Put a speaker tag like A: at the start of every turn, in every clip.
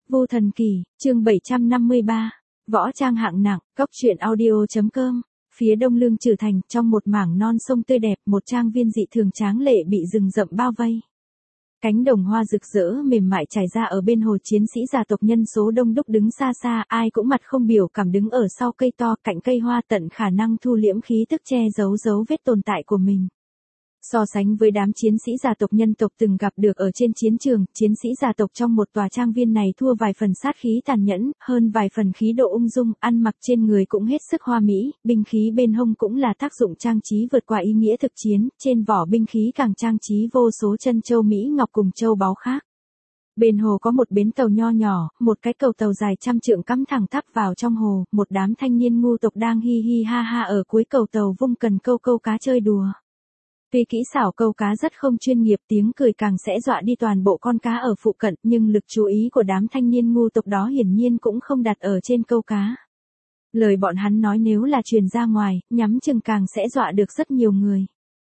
A: Vu Thần Kỳ, chương 753, võ trang hạng nặng, Cốc truyện audio.com. Phía đông lương Trừ Thành, trong một mảng non sông tươi đẹp, một trang viên dị thường tráng lệ bị rừng rậm bao vây. Cánh đồng hoa rực rỡ mềm mại trải ra ở bên hồ, chiến sĩ gia tộc nhân số đông đúc đứng xa xa, ai cũng mặt không biểu cảm đứng ở sau cây to, cạnh cây hoa, tận khả năng thu liễm khí tức, che giấu dấu vết tồn tại của mình. So sánh với đám chiến sĩ gia tộc nhân tộc từng gặp được ở trên chiến trường, chiến sĩ gia tộc trong một tòa trang viên này thua vài phần sát khí tàn nhẫn, hơn vài phần khí độ ung dung, ăn mặc trên người cũng hết sức hoa mỹ, binh khí bên hông cũng là tác dụng trang trí vượt qua ý nghĩa thực chiến, trên vỏ binh khí càng trang trí vô số chân châu mỹ ngọc cùng châu báu khác. Bên hồ có một bến tàu nho nhỏ, một cái cầu tàu dài trăm trượng cắm thẳng tắp vào trong hồ, một đám thanh niên ngu tộc đang hi hi ha ha ở cuối cầu tàu vung cần câu câu cá chơi đùa. Tuy kỹ xảo câu cá rất không chuyên nghiệp, tiếng cười càng sẽ dọa đi toàn bộ con cá ở phụ cận, nhưng lực chú ý của đám thanh niên ngu tộc đó hiển nhiên cũng không đặt ở trên câu cá. Lời bọn hắn nói nếu là truyền ra ngoài, nhắm chừng càng sẽ dọa được rất nhiều người.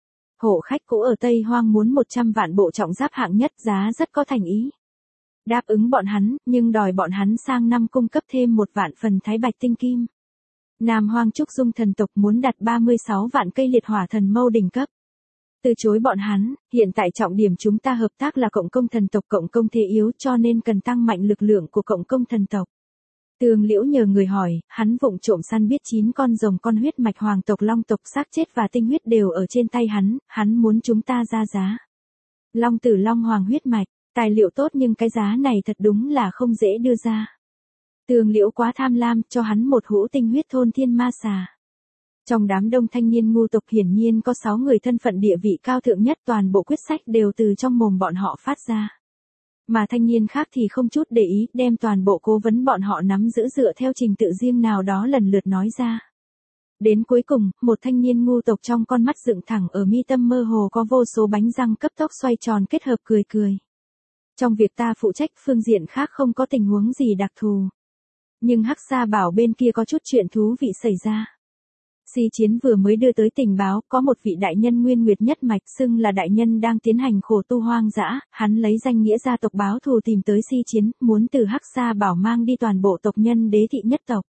A: Hộ khách cũ ở Tây Hoang muốn 100 vạn bộ trọng giáp hạng nhất, giá rất có thành ý. Đáp ứng bọn hắn, nhưng đòi bọn hắn sang năm cung cấp thêm 1 vạn phần thái bạch tinh kim. Nam Hoang Trúc Dung thần tộc muốn đặt 36 vạn cây liệt hỏa thần mâu đỉnh cấp. Từ chối bọn hắn, hiện tại trọng điểm chúng ta hợp tác là cộng công thần tộc, cộng công thế yếu, cho nên cần tăng mạnh lực lượng của cộng công thần tộc. Tường Liễu nhờ người hỏi, hắn vụng trộm săn biết 9 con rồng con huyết mạch hoàng tộc long tộc, xác chết và tinh huyết đều ở trên tay hắn muốn chúng ta ra giá. Long tử long hoàng huyết mạch, tài liệu tốt nhưng cái giá này thật đúng là không dễ đưa ra. Tường Liễu quá tham lam, cho hắn một hũ tinh huyết thôn thiên ma xà. Trong đám đông thanh niên ngu tộc hiển nhiên có 6 người thân phận địa vị cao thượng nhất, toàn bộ quyết sách đều từ trong mồm bọn họ phát ra. Mà thanh niên khác thì không chút để ý, đem toàn bộ cố vấn bọn họ nắm giữ dựa theo trình tự riêng nào đó lần lượt nói ra. Đến cuối cùng, một thanh niên ngu tộc trong con mắt dựng thẳng ở mi tâm mơ hồ có vô số bánh răng cấp tốc xoay tròn kết hợp cười cười. Trong việc ta phụ trách, phương diện khác không có tình huống gì đặc thù. Nhưng Hắc Sa bảo bên kia có chút chuyện thú vị xảy ra. Si Chiến vừa mới đưa tới tình báo, có một vị đại nhân nguyên nguyệt nhất mạch xưng là đại nhân đang tiến hành khổ tu hoang dã, hắn lấy danh nghĩa gia tộc báo thù tìm tới Si Chiến, muốn từ Hắc Sa bảo mang đi toàn bộ tộc nhân đế thị nhất tộc.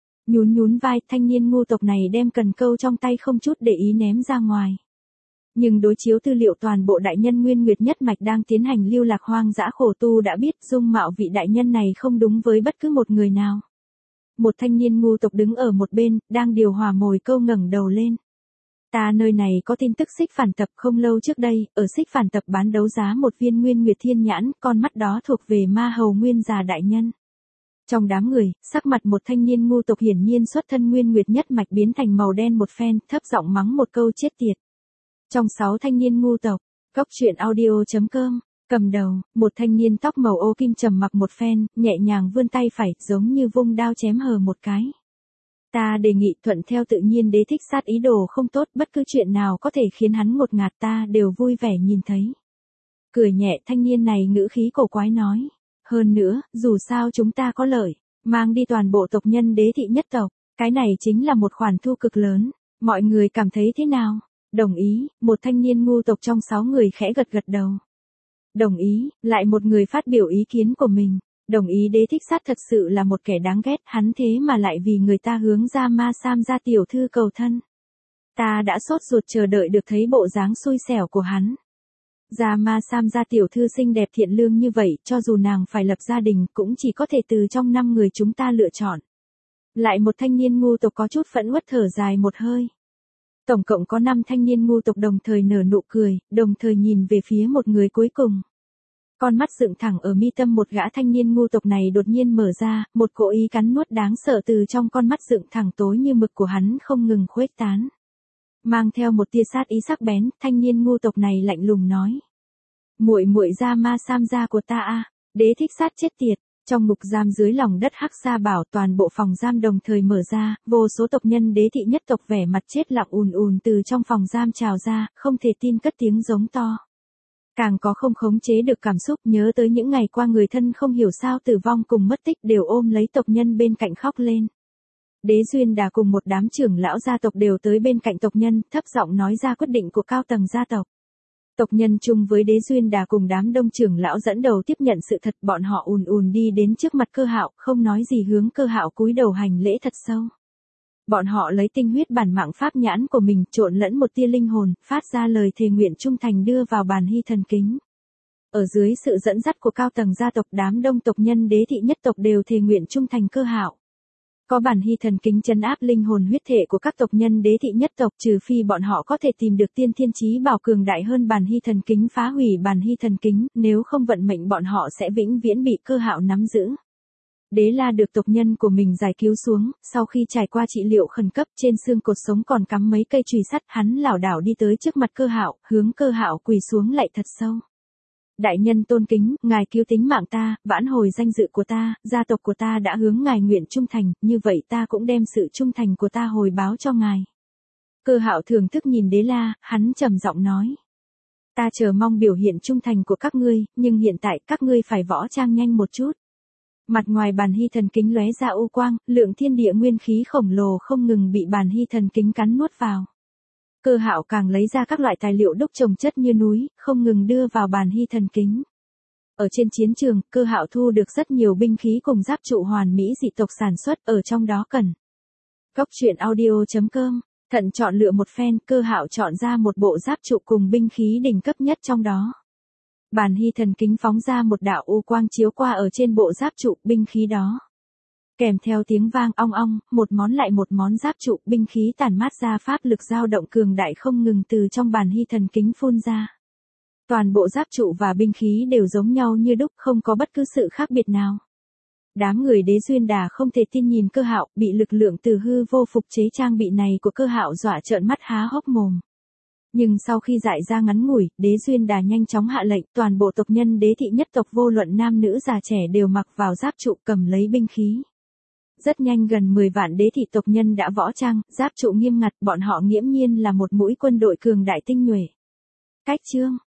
A: Nhún vai, thanh niên ngu tộc này đem cần câu trong tay không chút để ý ném ra ngoài. Nhưng đối chiếu tư liệu toàn bộ đại nhân nguyên nguyệt nhất mạch đang tiến hành lưu lạc hoang dã khổ tu đã biết dung mạo vị đại nhân này không đúng với bất cứ một người nào. Một thanh niên ngu tộc đứng ở một bên, đang điều hòa mồi câu ngẩng đầu lên. Ta nơi này có tin tức Xích Phản Tập, không lâu trước đây, ở Xích Phản Tập bán đấu giá một viên nguyên nguyệt thiên nhãn, con mắt đó thuộc về ma hầu nguyên già đại nhân. Trong đám người, sắc mặt một thanh niên ngu tộc hiển nhiên xuất thân nguyên nguyệt nhất mạch biến thành màu đen một phen, thấp giọng mắng một câu chết tiệt. Trong 6 thanh niên ngu tộc, Cốc truyện audio.com. Cầm đầu, một thanh niên tóc màu ô kim trầm mặc một phen, nhẹ nhàng vươn tay phải, giống như vung đao chém hờ một cái. Ta đề nghị thuận theo tự nhiên, đế thích sát ý đồ không tốt, bất cứ chuyện nào có thể khiến hắn ngột ngạt ta đều vui vẻ nhìn thấy. Cười nhẹ, thanh niên này ngữ khí cổ quái nói. Hơn nữa, dù sao chúng ta có lợi, mang đi toàn bộ tộc nhân đế thị nhất tộc, cái này chính là một khoản thu cực lớn, mọi người cảm thấy thế nào? Đồng ý, một thanh niên ngu tộc trong 6 người khẽ gật gật đầu. Đồng ý, lại một người phát biểu ý kiến của mình. Đồng ý, đế thích sát thật sự là một kẻ đáng ghét, hắn thế mà lại vì người ta hướng ra ma sam gia tiểu thư cầu thân. Ta đã sốt ruột chờ đợi được thấy bộ dáng xui xẻo của hắn. Gia ma sam gia tiểu thư xinh đẹp thiện lương như vậy, cho dù nàng phải lập gia đình cũng chỉ có thể từ trong 5 người chúng ta lựa chọn. Lại một thanh niên ngu tộc có chút phẫn uất thở dài một hơi. Tổng cộng có 5 thanh niên ngu tộc đồng thời nở nụ cười, đồng thời nhìn về phía một người cuối cùng. Con mắt dựng thẳng ở mi tâm một gã thanh niên ngu tộc này đột nhiên mở ra, một cỗ ý cắn nuốt đáng sợ từ trong con mắt dựng thẳng tối như mực của hắn không ngừng khuếch tán. Mang theo một tia sát ý sắc bén, thanh niên ngu tộc này lạnh lùng nói. Muội ra ma sam gia của ta a, đế thích sát chết tiệt. Trong ngục giam dưới lòng đất Hắc Sa bảo, toàn bộ phòng giam đồng thời mở ra, vô số tộc nhân đế thị nhất tộc vẻ mặt chết lặng ùn từ trong phòng giam trào ra, không thể tin cất tiếng giống to. Càng có không khống chế được cảm xúc, nhớ tới những ngày qua người thân không hiểu sao tử vong cùng mất tích, đều ôm lấy tộc nhân bên cạnh khóc lên. Đế Duyên Đà cùng một đám trưởng lão gia tộc đều tới bên cạnh tộc nhân, thấp giọng nói ra quyết định của cao tầng gia tộc. Tộc nhân chung với Đế Duyên Đà cùng đám đông trưởng lão dẫn đầu tiếp nhận sự thật, bọn họ ùn ùn đi đến trước mặt Cơ Hạo, không nói gì hướng Cơ Hạo cúi đầu hành lễ thật sâu. Bọn họ lấy tinh huyết bản mạng pháp nhãn của mình trộn lẫn một tia linh hồn, phát ra lời thề nguyện trung thành đưa vào bàn hy thần kính. Ở dưới sự dẫn dắt của cao tầng gia tộc, đám đông tộc nhân đế thị nhất tộc đều thề nguyện trung thành Cơ Hạo. Có bản hy thần kính trấn áp linh hồn huyết thể của các tộc nhân đế thị nhất tộc, trừ phi bọn họ có thể tìm được tiên thiên chí bảo cường đại hơn bản hy thần kính phá hủy bản hy thần kính, nếu không vận mệnh bọn họ sẽ vĩnh viễn bị Cơ Hạo nắm giữ. Đế La được tộc nhân của mình giải cứu xuống, sau khi trải qua trị liệu khẩn cấp, trên xương cột sống còn cắm mấy cây chùy sắt, hắn lảo đảo đi tới trước mặt Cơ Hạo, hướng Cơ Hạo quỳ xuống lạy thật sâu. Đại nhân tôn kính, ngài cứu tính mạng ta, vãn hồi danh dự của ta, gia tộc của ta đã hướng ngài nguyện trung thành, như vậy ta cũng đem sự trung thành của ta hồi báo cho ngài. Cơ Hạo thưởng thức nhìn Đế La, hắn trầm giọng nói. Ta chờ mong biểu hiện trung thành của các ngươi, nhưng hiện tại các ngươi phải võ trang nhanh một chút. Mặt ngoài bàn hy thần kính lóe ra u quang, lượng thiên địa nguyên khí khổng lồ không ngừng bị bàn hy thần kính cắn nuốt vào. Cơ Hạo càng lấy ra các loại tài liệu đúc chồng chất như núi, không ngừng đưa vào bàn hy thần kính. Ở trên chiến trường, Cơ Hạo thu được rất nhiều binh khí cùng giáp trụ hoàn mỹ dị tộc sản xuất, ở trong đó cần. Cốc truyện audio.com, thận chọn lựa một phen, Cơ Hạo chọn ra một bộ giáp trụ cùng binh khí đỉnh cấp nhất trong đó. Bàn hy thần kính phóng ra một đạo u quang chiếu qua ở trên bộ giáp trụ binh khí đó. Kèm theo tiếng vang ong ong, một món lại một món giáp trụ binh khí tản mát ra pháp lực dao động cường đại không ngừng từ trong bàn hy thần kính phun ra. Toàn bộ giáp trụ và binh khí đều giống nhau như đúc, không có bất cứ sự khác biệt nào. Đám người Đế Duyên Đà không thể tin nhìn Cơ Hạo, bị lực lượng từ hư vô phục chế trang bị này của Cơ Hạo dọa trợn mắt há hốc mồm. Nhưng sau khi dại ra ngắn ngủi, Đế Duyên Đà nhanh chóng hạ lệnh, toàn bộ tộc nhân đế thị nhất tộc vô luận nam nữ già trẻ đều mặc vào giáp trụ cầm lấy binh khí. Rất nhanh gần 10 vạn đế thị tộc nhân đã võ trang, giáp trụ nghiêm ngặt, bọn họ nghiễm nhiên là một mũi quân đội cường đại tinh nhuệ. Cách chương